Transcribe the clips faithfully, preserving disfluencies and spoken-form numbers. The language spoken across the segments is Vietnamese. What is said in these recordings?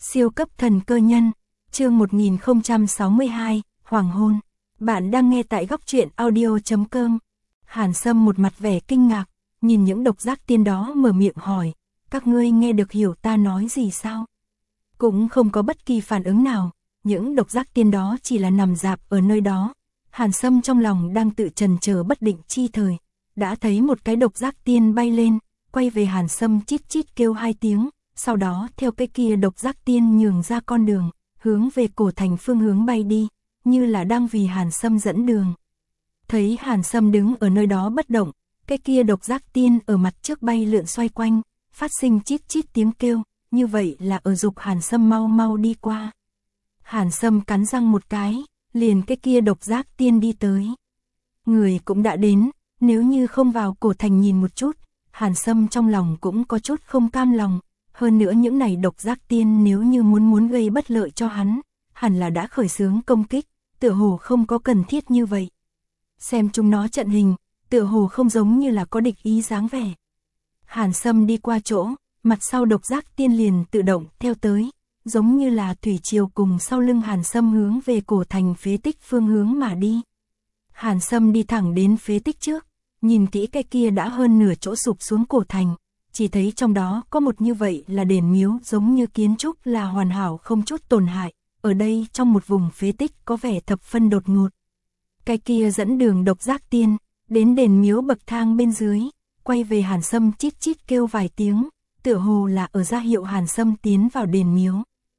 Siêu cấp thần cơ nhân, chương một nghìn không trăm sáu mươi hai, Hoàng hôn. Bạn đang nghe tại góc truyện audio chấm com. Hàn Sâm một mặt vẻ kinh ngạc, nhìn những độc giác tiên đó mở miệng hỏi, các ngươi nghe được hiểu ta nói gì sao? Cũng không có bất kỳ phản ứng nào, những độc giác tiên đó chỉ là nằm rạp ở nơi đó. Hàn Sâm trong lòng đang tự trần chờ bất định chi thời, đã thấy một cái độc giác tiên bay lên, quay về Hàn Sâm chít chít kêu hai tiếng, sau đó theo cái kia độc giác tiên nhường ra con đường, hướng về cổ thành phương hướng bay đi, như là đang vì Hàn Sâm dẫn đường. Thấy Hàn Sâm đứng ở nơi đó bất động, cái kia độc giác tiên ở mặt trước bay lượn xoay quanh, phát sinh chít chít tiếng kêu, như vậy là ở dục Hàn Sâm mau mau đi qua. Hàn Sâm cắn răng một cái, liền cái kia độc giác tiên đi tới. Người cũng đã đến, nếu như không vào cổ thành nhìn một chút, Hàn Sâm trong lòng cũng có chút không cam lòng. Hơn nữa những này độc giác tiên nếu như muốn muốn gây bất lợi cho hắn, hẳn là đã khởi xướng công kích, tựa hồ không có cần thiết như vậy. Xem chúng nó trận hình, tựa hồ không giống như là có địch ý dáng vẻ. Hàn Sâm đi qua chỗ, mặt sau độc giác tiên liền tự động theo tới, giống như là thủy triều cùng sau lưng Hàn Sâm hướng về cổ thành phế tích phương hướng mà đi. Hàn Sâm đi thẳng đến phế tích trước, nhìn kỹ cái kia đã hơn nửa chỗ sụp xuống cổ thành, chỉ thấy trong đó có một như vậy là đền miếu giống như kiến trúc là hoàn hảo không chút tổn hại, ở đây trong một vùng phế tích có vẻ thập phân đột ngột. Cái kia dẫn đường độc giác tiên, đến đền miếu bậc thang bên dưới, quay về Hàn Sâm chít chít kêu vài tiếng, tựa hồ là ở ra hiệu Hàn Sâm tiến vào đền miếu.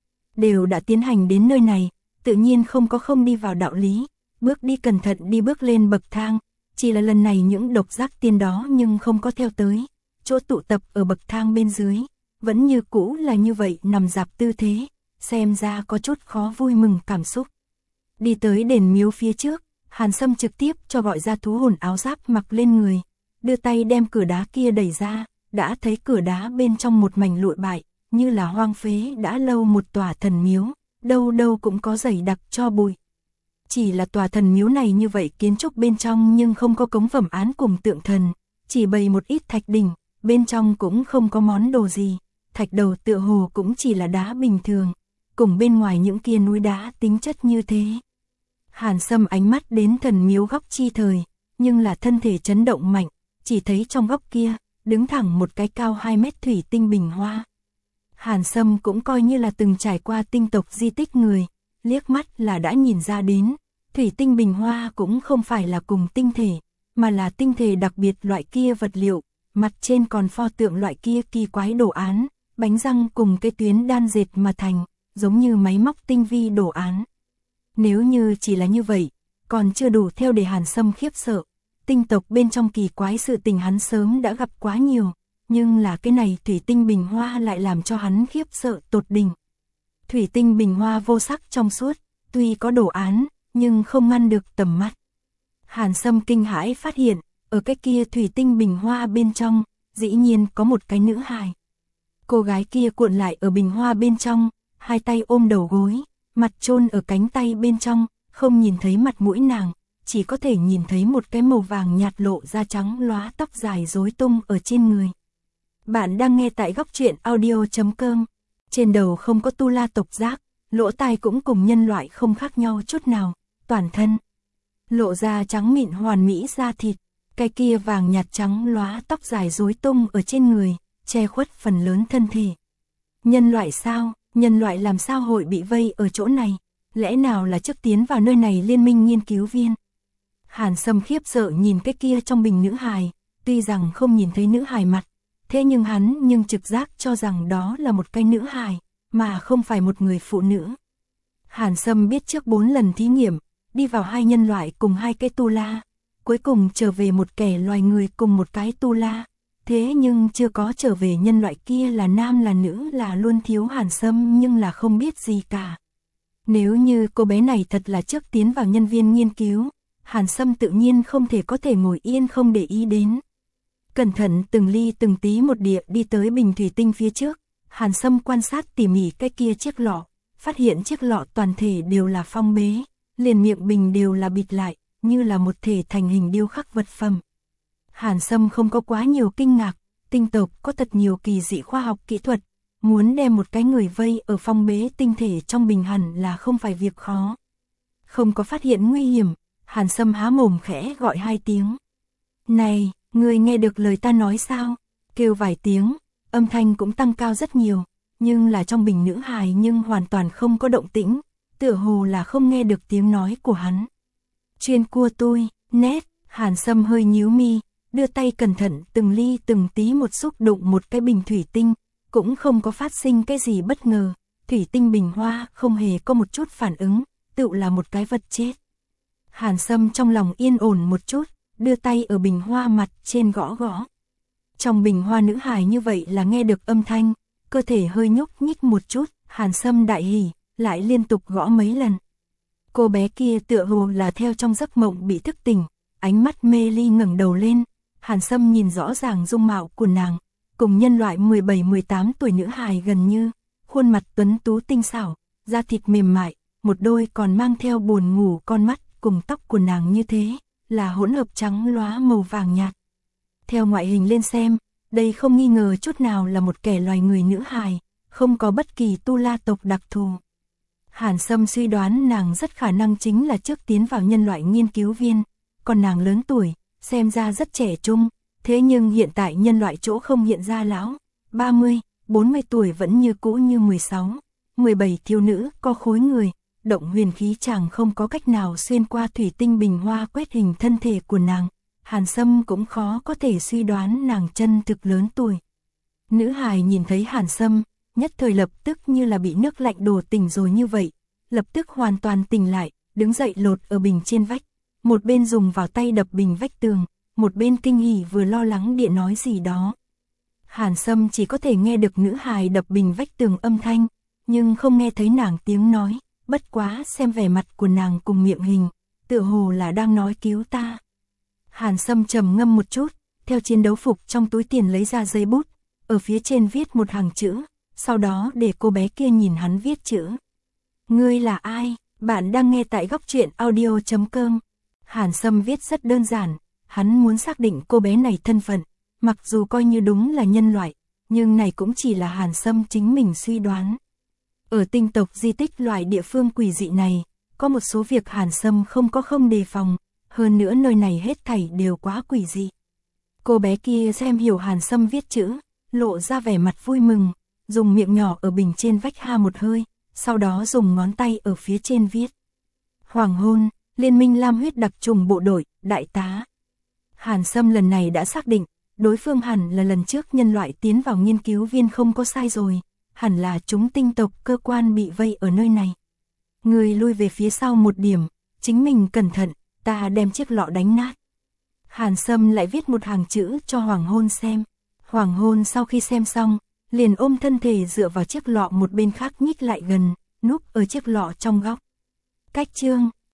Đều đã tiến hành đến nơi này, tự nhiên không có không đi vào đạo lý, bước đi cẩn thận đi bước lên bậc thang, chỉ là lần này những độc giác tiên đó nhưng không có theo tới. Chỗ tụ tập ở bậc thang bên dưới, vẫn như cũ là như vậy nằm dạp tư thế, xem ra có chút khó vui mừng cảm xúc. Đi tới đền miếu phía trước, Hàn Sâm trực tiếp cho gọi ra thú hồn áo giáp mặc lên người, đưa tay đem cửa đá kia đẩy ra, đã thấy cửa đá bên trong một mảnh lụi bại, như là hoang phế đã lâu một tòa thần miếu, đâu đâu cũng có dày đặc cho bụi. Chỉ là tòa thần miếu này như vậy kiến trúc bên trong nhưng không có cống phẩm án cùng tượng thần, chỉ bày một ít thạch đỉnh. Bên trong cũng không có món đồ gì, thạch đầu tựa hồ cũng chỉ là đá bình thường, cùng bên ngoài những kia núi đá tính chất như thế. Hàn Sâm ánh mắt đến thần miếu góc chi thời, nhưng là thân thể chấn động mạnh, chỉ thấy trong góc kia, đứng thẳng một cái cao hai mét thủy tinh bình hoa. Hàn Sâm cũng coi như là từng trải qua tinh tộc di tích người, liếc mắt là đã nhìn ra đến, thủy tinh bình hoa cũng không phải là cùng tinh thể, mà là tinh thể đặc biệt loại kia vật liệu. Mặt trên còn pho tượng loại kia kỳ quái đồ án, bánh răng cùng cái tuyến đan dệt mà thành, giống như máy móc tinh vi đồ án. Nếu như chỉ là như vậy, còn chưa đủ theo để Hàn Sâm khiếp sợ. Tinh tộc bên trong kỳ quái sự tình hắn sớm đã gặp quá nhiều, nhưng là cái này thủy tinh bình hoa lại làm cho hắn khiếp sợ tột đỉnh. Thủy tinh bình hoa vô sắc trong suốt, tuy có đồ án, nhưng không ngăn được tầm mắt. Hàn Sâm kinh hãi phát hiện, ở cái kia thủy tinh bình hoa bên trong, dĩ nhiên có một cái nữ hài. Cô gái kia cuộn lại ở bình hoa bên trong, hai tay ôm đầu gối, mặt chôn ở cánh tay bên trong, không nhìn thấy mặt mũi nàng, chỉ có thể nhìn thấy một cái màu vàng nhạt lộ da trắng lóa tóc dài rối tung ở trên người. Bạn đang nghe tại góc truyện audio chấm com. Trên đầu không có tu la tộc giác, lỗ tai cũng cùng nhân loại không khác nhau chút nào, toàn thân lộ ra trắng mịn hoàn mỹ da thịt. Cái kia vàng nhạt trắng lóa tóc dài rối tung ở trên người, che khuất phần lớn thân thể. Nhân loại sao, nhân loại làm sao hội bị vây ở chỗ này, lẽ nào là trước tiến vào nơi này liên minh nghiên cứu viên. Hàn Sâm khiếp sợ nhìn cái kia trong bình nữ hài, tuy rằng không nhìn thấy nữ hài mặt, thế nhưng hắn nhưng trực giác cho rằng đó là một cái nữ hài, mà không phải một người phụ nữ. Hàn Sâm biết trước bốn lần thí nghiệm, đi vào hai nhân loại cùng hai cái tu la. Cuối cùng trở về một kẻ loài người cùng một cái tu la, thế nhưng chưa có trở về nhân loại kia là nam là nữ là luôn thiếu Hàn Sâm nhưng là không biết gì cả. Nếu như cô bé này thật là trước tiến vào nhân viên nghiên cứu, Hàn Sâm tự nhiên không thể có thể ngồi yên không để ý đến. Cẩn thận từng ly từng tí một địa đi tới bình thủy tinh phía trước, Hàn Sâm quan sát tỉ mỉ cái kia chiếc lọ, phát hiện chiếc lọ toàn thể đều là phong bế, liền miệng bình đều là bịt lại, như là một thể thành hình điêu khắc vật phẩm. Hàn Sâm không có quá nhiều kinh ngạc, tinh tộc có thật nhiều kỳ dị khoa học kỹ thuật, muốn đem một cái người vây ở phong bế tinh thể trong bình hẳn là không phải việc khó. Không có phát hiện nguy hiểm, Hàn Sâm há mồm khẽ gọi hai tiếng. Này, người nghe được lời ta nói sao? Kêu vài tiếng, âm thanh cũng tăng cao rất nhiều, nhưng là trong bình nữ hài nhưng hoàn toàn không có động tĩnh, tựa hồ là không nghe được tiếng nói của hắn. Chuyên cua tôi, nét, Hàn Sâm hơi nhíu mi, đưa tay cẩn thận từng ly từng tí một xúc đụng một cái bình thủy tinh, cũng không có phát sinh cái gì bất ngờ, thủy tinh bình hoa không hề có một chút phản ứng, tựu là một cái vật chết. Hàn Sâm trong lòng yên ổn một chút, đưa tay ở bình hoa mặt trên gõ gõ. Trong bình hoa nữ hài như vậy là nghe được âm thanh, cơ thể hơi nhúc nhích một chút, Hàn Sâm đại hỉ, lại liên tục gõ mấy lần. Cô bé kia tựa hồ là theo trong giấc mộng bị thức tỉnh, ánh mắt mê ly ngẩng đầu lên, Hàn Sâm nhìn rõ ràng dung mạo của nàng, cùng nhân loại mười bảy mười tám tuổi nữ hài gần như, khuôn mặt tuấn tú tinh xảo, da thịt mềm mại, một đôi còn mang theo buồn ngủ con mắt cùng tóc của nàng như thế, là hỗn hợp trắng lóa màu vàng nhạt. Theo ngoại hình lên xem, đây không nghi ngờ chút nào là một kẻ loài người nữ hài, không có bất kỳ tu la tộc đặc thù. Hàn Sâm suy đoán nàng rất khả năng chính là trước tiến vào nhân loại nghiên cứu viên, còn nàng lớn tuổi, xem ra rất trẻ trung, thế nhưng hiện tại nhân loại chỗ không hiện ra lão, ba mươi, bốn mươi tuổi vẫn như cũ như mười sáu, mười bảy thiếu nữ có khối người, động huyền khí chàng không có cách nào xuyên qua thủy tinh bình hoa quét hình thân thể của nàng, Hàn Sâm cũng khó có thể suy đoán nàng chân thực lớn tuổi. Nữ hài nhìn thấy Hàn Sâm, nhất thời lập tức như là bị nước lạnh đổ tỉnh rồi như vậy, lập tức hoàn toàn tỉnh lại, đứng dậy lột ở bình trên vách, một bên dùng vào tay đập bình vách tường, một bên kinh hỉ vừa lo lắng địa nói gì đó. Hàn Sâm chỉ có thể nghe được nữ hài đập bình vách tường âm thanh, nhưng không nghe thấy nàng tiếng nói, bất quá xem vẻ mặt của nàng cùng miệng hình, tựa hồ là đang nói cứu ta. Hàn Sâm trầm ngâm một chút, theo chiến đấu phục trong túi tiền lấy ra giấy bút, ở phía trên viết một hàng chữ, sau đó để cô bé kia nhìn hắn viết chữ. Ngươi là ai? Bạn đang nghe tại góc truyện audio chấm com. Hàn Sâm viết rất đơn giản, hắn muốn xác định cô bé này thân phận, mặc dù coi như đúng là nhân loại, nhưng này cũng chỉ là Hàn Sâm chính mình suy đoán. Ở tinh tộc di tích loại địa phương quỷ dị này, có một số việc Hàn Sâm không có không đề phòng, hơn nữa nơi này hết thảy đều quá quỷ dị. Cô bé kia xem hiểu Hàn Sâm viết chữ, lộ ra vẻ mặt vui mừng, dùng miệng nhỏ ở bình trên vách ha một hơi, sau đó dùng ngón tay ở phía trên viết. Hoàng hôn, Liên minh Lam huyết đặc trùng bộ đội, đại tá. Hàn Sâm lần này đã xác định, đối phương hẳn là lần trước nhân loại tiến vào nghiên cứu viên không có sai rồi, hẳn là chúng tinh tộc cơ quan bị vây ở nơi này. Người lui về phía sau một điểm, chính mình cẩn thận, ta đem chiếc lọ đánh nát. Hàn Sâm lại viết một hàng chữ cho Hoàng hôn xem. Hoàng hôn sau khi xem xong, liền ôm thân thể dựa vào chiếc lọ một bên khác nhích lại gần, núp ở chiếc lọ trong góc. Cách chương